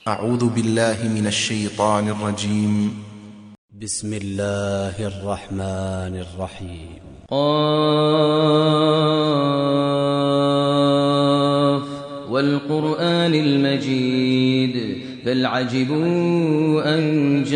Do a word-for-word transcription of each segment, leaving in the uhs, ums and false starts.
أعوذ بالله من الشيطان الرجيم. بسم الله الرحمن الرحيم. قاف والقرآن المجيد بل عجبوا أن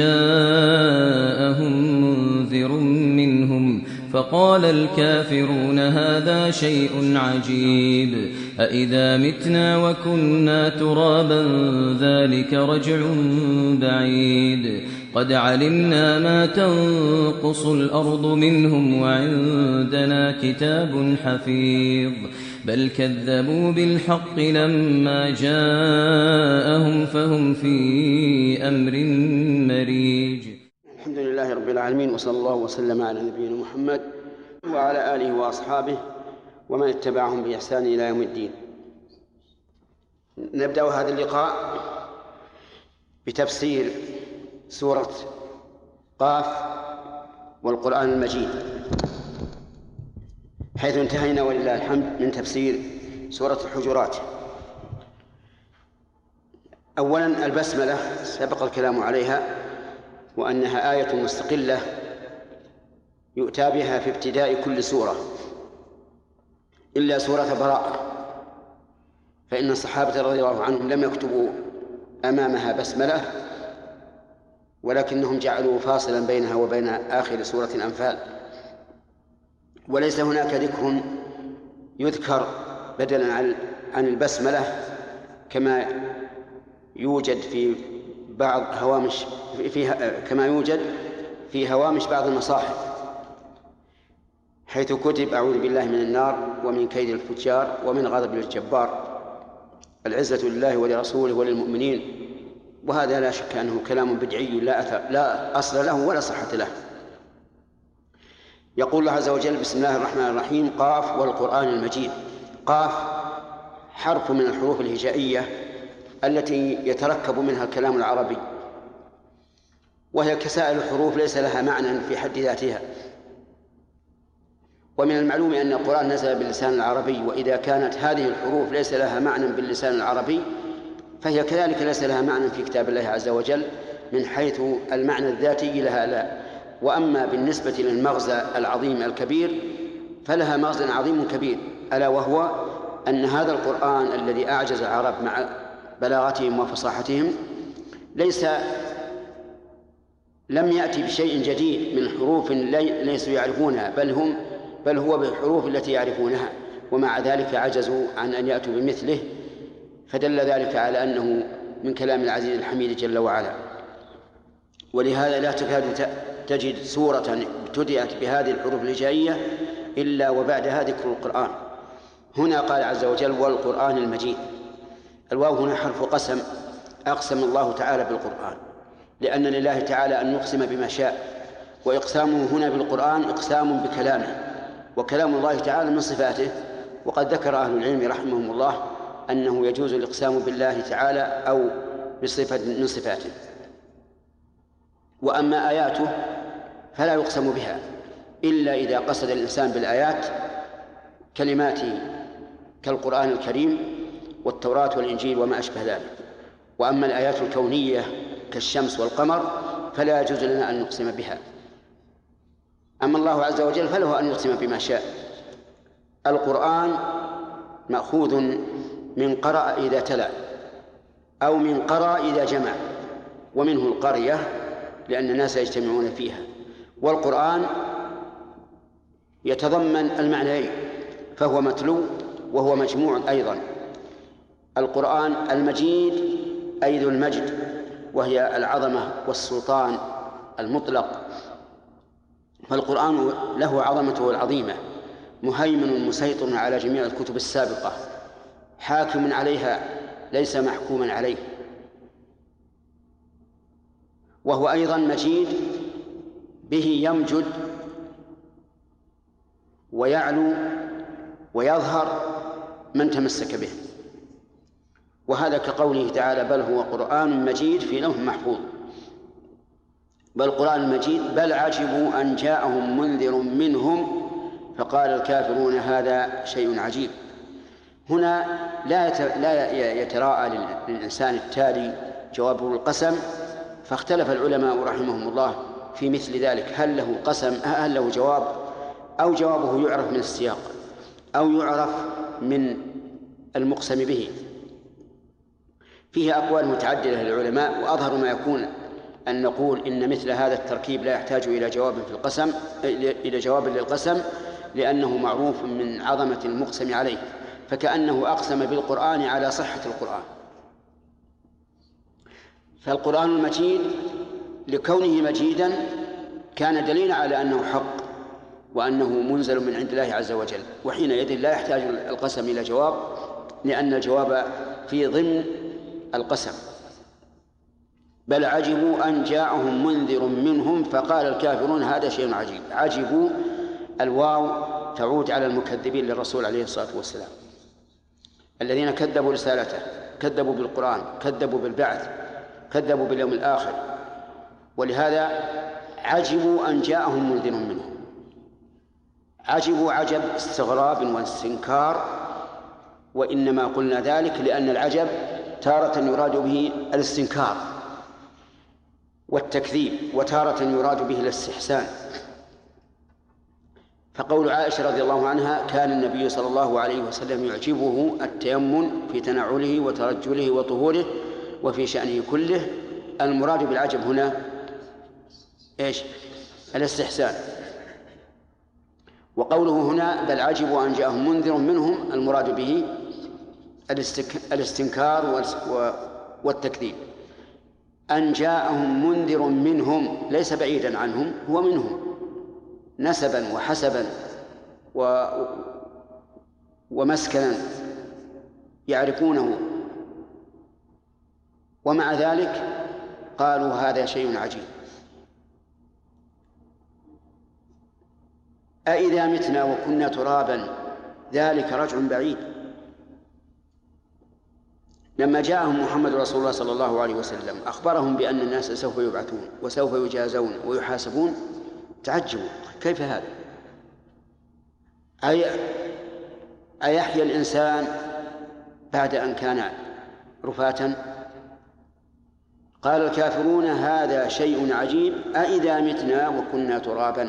جاءهم منذر منهم فقال الكافرون هذا شيء عجيب أإذا متنا وكنا ترابا ذلك رجع بعيد قد علمنا ما تنقص الأرض منهم وعندنا كتاب حفيظ بل كذبوا بالحق لما جاءهم فهم في أمر مريج. الحمد لله رب العالمين، وصلى الله وسلم على نبينا محمد وعلى آله وأصحابه ومن اتبعهم بإحسان إلى يوم الدين. نبدأ هذا اللقاء بتفسير سورة قاف والقرآن المجيد، حيث انتهينا ولله الحمد من تفسير سورة الحجرات. أولا البسملة سبق الكلام عليها، وأنها آية مستقلة يؤتى بها في ابتداء كل سورة إلا سورة براءة، فإن الصحابة رضي الله عنهم لم يكتبوا أمامها بسملة، ولكنهم جعلوا فاصلا بينها وبين آخر سورة الأنفال. وليس هناك ذكر يذكر بدلا عن البسملة كما يوجد في بعض هوامش فيها كما يوجد في هوامش بعض المصاحف، حيث كتب أعوذ بالله من النار ومن كيد الفجار ومن غضب الجبار، العزة لله ولرسوله وللمؤمنين. وهذا لا شك أنه كلام بدعي لا أثر لا أصل له ولا صحة له. يقول الله عز وجل: بسم الله الرحمن الرحيم. قاف والقرآن المجيد. قاف حرف من الحروف الهجائية التي يتركب منها الكلام العربي، وهي كسائر الحروف ليس لها معنى في حد ذاتها. ومن المعلوم أن القرآن نزل باللسان العربي، وإذا كانت هذه الحروف ليس لها معنى باللسان العربي فهي كذلك ليس لها معنى في كتاب الله عز وجل من حيث المعنى الذاتي لها لا. وأما بالنسبة للمغزى العظيم الكبير فلها مغزى عظيم كبير، ألا وهو أن هذا القرآن الذي أعجز العرب مع بلاغتهم وفصاحتهم ليس لم يأتي بشيء جديد من حروف ليسوا يعرفونها، بل هم بل هو بالحروف التي يعرفونها، ومع ذلك عجزوا عن أن يأتوا بمثله، فدل ذلك على أنه من كلام العزيز الحميد جل وعلا. ولهذا لا تكاد تجد سورة ابتدأت بهذه الحروف الهجائية إلا وبعدها ذكر القرآن. هنا قال عز وجل: والقرآن المجيد. الواو هنا حرف قسم، أقسم الله تعالى بالقرآن، لأن لله تعالى أن يقسم بما شاء، وإقسامه هنا بالقرآن إقسام بكلامه، وكلام الله تعالى من صفاته. وقد ذكر أهل العلم رحمهم الله أنه يجوز الإقسام بالله تعالى أو بصفة من صفاته. وأما آياته فلا يقسم بها إلا إذا قصد الإنسان بالآيات كلمات كالقرآن الكريم والتوراة والإنجيل وما أشبه ذلك. وأما الآيات الكونية كالشمس والقمر فلا يجوز لنا أن نقسم بها. أما الله عز وجل فله أن يقسم بما شاء. القرآن مأخوذ من قرأ إذا تلا، أو من قرأ إذا جمع، ومنه القرية لأن الناس يجتمعون فيها. والقرآن يتضمن المعنيين، فهو متلو وهو مجموع أيضا. القرآن المجيد أي ذو المجد، وهي العظمة والسلطان المطلق. فالقرآن له عظمته العظيمة، مهيمن مسيطر على جميع الكتب السابقة، حاكم عليها ليس محكوما عليه. وهو أيضا مجيد به يمجد ويعلو ويظهر من تمسك به. وهذا كقوله تعالى: بل هو قرآن مجيد في لوح محفوظ. بل قرآن المجيد بل عجبوا أن جاءهم منذر منهم فقال الكافرون هذا شيء عجيب. هنا لا لا يتراءى للإنسان التالي جوابه القسم، فاختلف العلماء رحمهم الله في مثل ذلك، هل له قسم هل له جواب أو جوابه يعرف من السياق أو يعرف من المقسم به. فيه أقوال متعددة للعلماء، وأظهر ما يكون أن نقول إن مثل هذا التركيب لا يحتاج إلى جواب في القسم إلى جواب للقسم، لأنه معروف من عظمة المقسم عليه، فكأنه أقسم بالقرآن على صحة القرآن. فالقرآن المجيد لكونه مجيدا كان دليلا على أنه حق وأنه منزل من عند الله عز وجل، وحينئذ لا يحتاج القسم إلى جواب، لأن الجواب في ضمن القسم. بل عجبوا أن جاءهم منذر منهم فقال الكافرون هذا شيء عجيب. عجبوا الواو تعود على المكذبين للرسول عليه الصلاة والسلام، الذين كذبوا رسالته، كذبوا بالقرآن، كذبوا بالبعث، كذبوا باليوم الآخر، ولهذا عجبوا أن جاءهم منذر منهم. عجبوا عجب استغراب واستنكار، وإنما قلنا ذلك لأن العجب تارة يراد به الاستنكار والتكذيب، وتارة يراد به الاستحسان. فقول عائشة رضي الله عنها كان النبي صلى الله عليه وسلم يعجبه التيمم في تنعله وترجله وطهوره وفي شأنه كله، المراد بالعجب هنا إيش؟ الاستحسان. وقوله هنا بل عجبوا أن جاءهم منذر منهم، المراد به الاستنكار والتكذيب. أن جاءهم منذر منهم ليس بعيدا عنهم، هو منهم نسبا وحسبا و... ومسكنا يعرفونه، ومع ذلك قالوا هذا شيء عجيب. أإذا متنا وكنا ترابا ذلك رجع بعيد. لما جاءهم محمد رسول الله صلى الله عليه وسلم أخبرهم بأن الناس سوف يبعثون وسوف يجازون ويحاسبون، تعجبوا كيف هذا؟ أي أيحيى الإنسان بعد أن كان رفاتا؟ قال الكافرون هذا شيء عجيب أإذا متنا وكنا ترابا.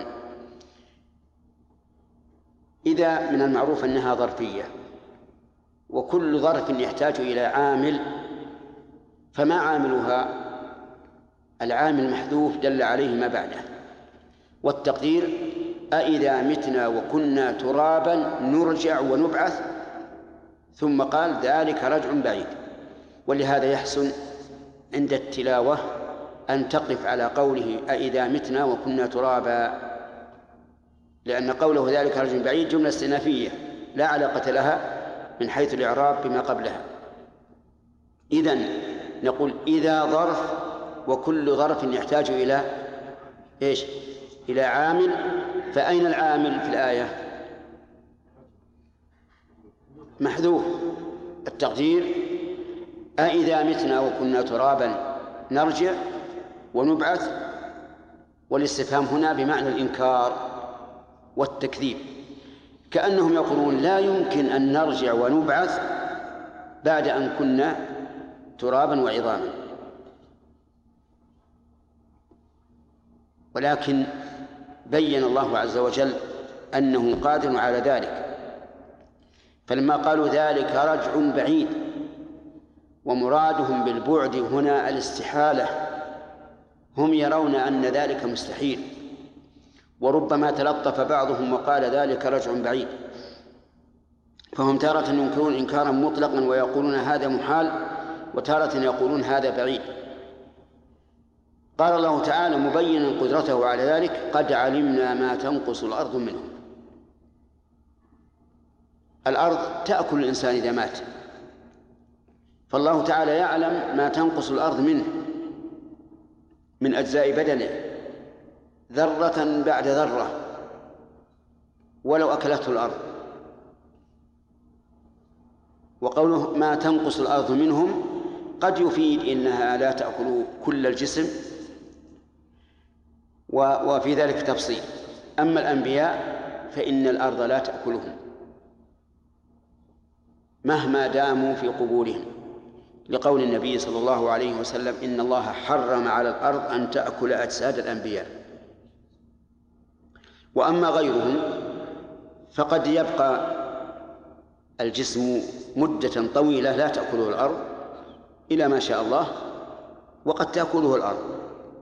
إذا من المعروف أنها ظرفية، وكل ظرف يحتاج إلى عامل، فما عاملها؟ العامل المحذوف دل عليه ما بعده. والتقدير أإذا متنا وكنا ترابا نرجع ونبعث، ثم قال ذلك رجع بعيد. ولهذا يحسن عند التلاوة أن تقف على قوله أإذا متنا وكنا ترابا، لأن قوله ذلك رجع بعيد جملة استئنافية لا علاقة لها من حيث الإعراب بما قبلها. إذن نقول إذا ظرف، وكل ظرف يحتاج إلى إيش؟ إلى عامل. فأين العامل في الآية؟ محذوف. التقدير أإذا متنا وكنا ترابا نرجع ونبعث، والاستفهام هنا بمعنى الإنكار والتكذيب، كأنهم يقولون لا يمكن أن نرجع ونبعث بعد أن كنا ترابا وعظاما. ولكن بين الله عز وجل أنه قادر على ذلك، فلما قالوا ذلك رجع بعيد، ومرادهم بالبعد هنا الاستحالة، هم يرون أن ذلك مستحيل، وربما تلطف بعضهم وقال ذلك رجع بعيد، فهم تارة ينكرون إنكارا مطلقا ويقولون هذا محال، وتارة يقولون هذا بعيد. قال الله تعالى مبينا قدرته على ذلك قد علمنا ما تنقص الأرض منه. الأرض تأكل الإنسان إذا مات، فالله تعالى يعلم ما تنقص الأرض منه من أجزاء بدنه ذرة بعد ذرة ولو أكلته الأرض. وقوله ما تنقص الأرض منهم قد يفيد إنها لا تأكل كل الجسم، وفي ذلك تفصيل. أما الأنبياء فإن الأرض لا تأكلهم مهما داموا في قبورهم، لقول النبي صلى الله عليه وسلم: إن الله حرم على الأرض أن تأكل أجساد الأنبياء. وأما غيرهم فقد يبقى الجسم مدة طويلة لا تأكله الأرض إلى ما شاء الله، وقد تأكله الأرض،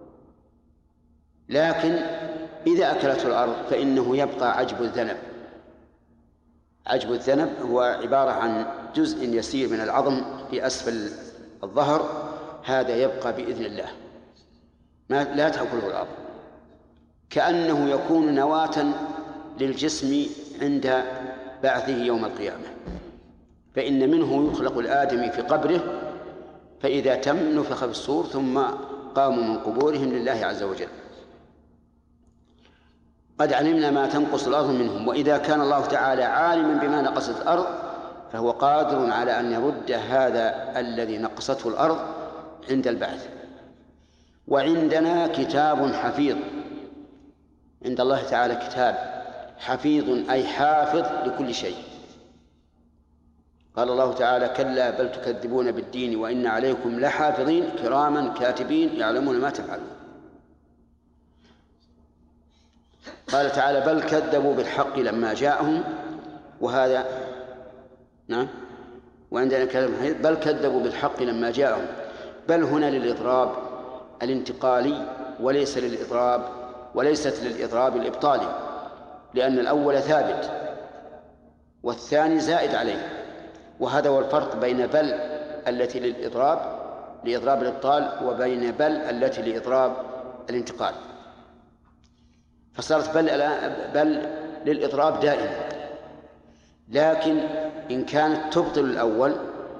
لكن إذا أكلته الأرض فإنه يبقى عجب الذنب. عجب الذنب هو عبارة عن جزء يسير من العظم في أسفل الظهر، هذا يبقى بإذن الله ما لا تأكله الأرض، كأنه يكون نواة للجسم عند بعثه يوم القيامة. فإن منه يخلق الآدمي في قبره، فإذا تم نفخ في الصور ثم قاموا من قبورهم لله عز وجل. قد علمنا ما تنقص الأرض منهم، وإذا كان الله تعالى عالما بما نقصت الأرض فهو قادر على أن يرد هذا الذي نقصته الأرض عند البعث. وعندنا كتاب حفيظ، عند الله تعالى كتاب حفيظ أي حافظ لكل شيء. قال الله تعالى: كلا بل تكذبون بالدين وإن عليكم لحافظين كراما كاتبين يعلمون ما تفعلون. قال تعالى: بل كذبوا بالحق لما جاءهم، وهذا نعم وعندنا كلام بل كذبوا بالحق لما جاءهم. بل هنا للإضراب الانتقالي وليس للإضراب وليست للإضراب الإبطالي، لأن الأول ثابت والثاني زائد عليه، وهذا هو الفرق بين بل التي للإضراب لإضراب الإبطال وبين بل التي لإضراب الانتقال. فصارت بل بل للإضراب دائما، لكن إن كانت تبطل الأول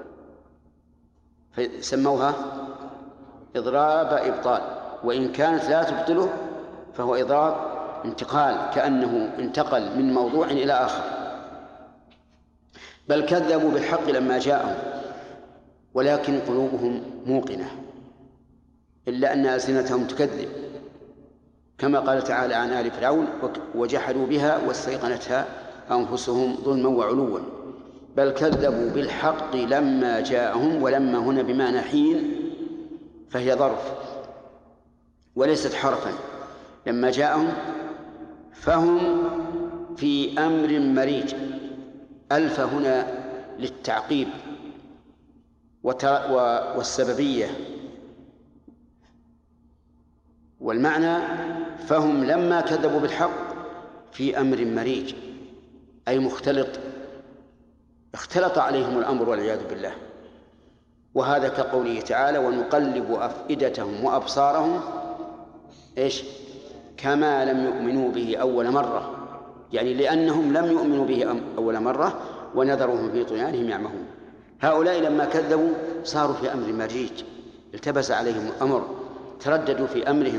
فسموها إضراب إبطال، وإن كانت لا تبطله فهو إضراب انتقال، كأنه انتقل من موضوع إلى آخر. بل كذبوا بالحق لما جاءهم ولكن قلوبهم موقنة، إلا أن ألسنتهم تكذب، كما قال تعالى عن آل فرعون: وجحدوا بها واستيقنتها أنفسهم ظلما وعلوا. بل كذبوا بالحق لما جاءهم، ولما هنا بمعنى حين، فهي ظرف وليست حرفا. لما جاءهم فهم في أمر مريج، ألف هنا للتعقيب والسببية، والمعنى فهم لما كذبوا بالحق في أمر مريج أي مختلط، اختلط عليهم الأمر والعياذ بالله. وهذا كقوله تعالى: ونقلب أفئدتهم وأبصارهم إيش كما لم يؤمنوا به أول مرة، يعني لأنهم لم يؤمنوا به أول مرة ونذرهم في طغيانهم يعمهون. هؤلاء لما كذبوا صاروا في أمر مريج، التبس عليهم الأمر، ترددوا في أمرهم.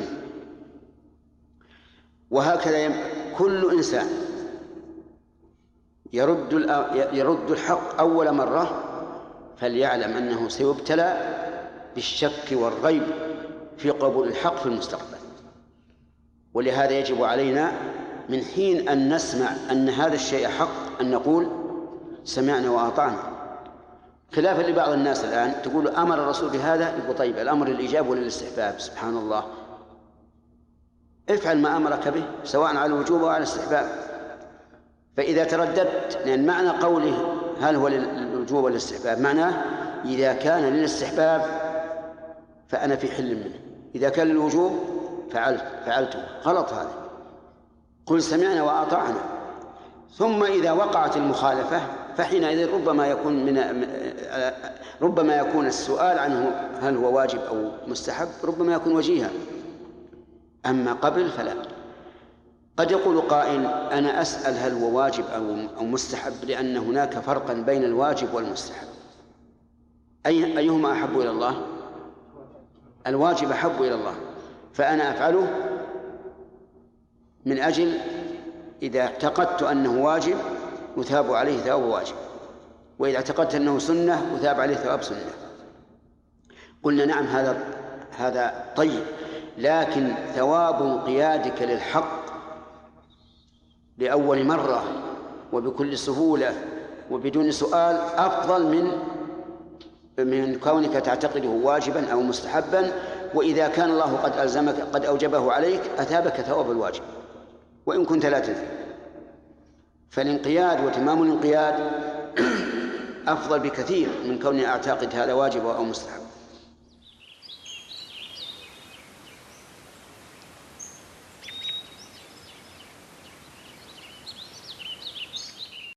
وهكذا كل إنسان يرد يرد الحق أول مرة فليعلم أنه سيبتلى بالشك والريب في قبول الحق في المستقبل. ولهذا يجب علينا من حين أن نسمع أن هذا الشيء حق أن نقول سمعنا وأطعنا، خلافا لبعض الناس الآن تقول أمر الرسول بهذا، يقول طيب الأمر للإيجاب ولا للاستحباب؟ سبحان الله، افعل ما أمرك به سواء على الوجوب أو على الاستحباب. فإذا ترددت، لأن معنى قوله هل هو للوجوب ولا للاستحباب معناه إذا كان للاستحباب فأنا في حل منه، إذا كان للوجوب فعلت فعلته غلط. هذا قل سمعنا وأطعنا. ثم إذا وقعت المخالفة فحينئذ ربما يكون من ربما يكون السؤال عنه هل هو واجب أو مستحب ربما يكون وجيها، أما قبل فلا. قد يقول قائل أنا أسأل هل هو واجب أو مستحب لأن هناك فرقا بين الواجب والمستحب، أي أيهما أحب إلى الله؟ الواجب أحب إلى الله، فأنا أفعله من أجل إذا اعتقدت أنه واجب أثاب عليه ثواب واجب، وإذا اعتقدت أنه سنة أثاب عليه ثواب سنة. قلنا نعم هذا هذا طيب، لكن ثواب انقيادك للحق لأول مرة وبكل سهولة وبدون سؤال أفضل من من كونك تعتقده واجبا أو مستحبا، وإذا كان الله قد ألزمك قد أوجبه عليك أثابك ثواب الواجب وإن كنت لا تدري. فالانقياد وتمام الانقياد أفضل بكثير من كوني أعتقد هذا واجب أو مستحب.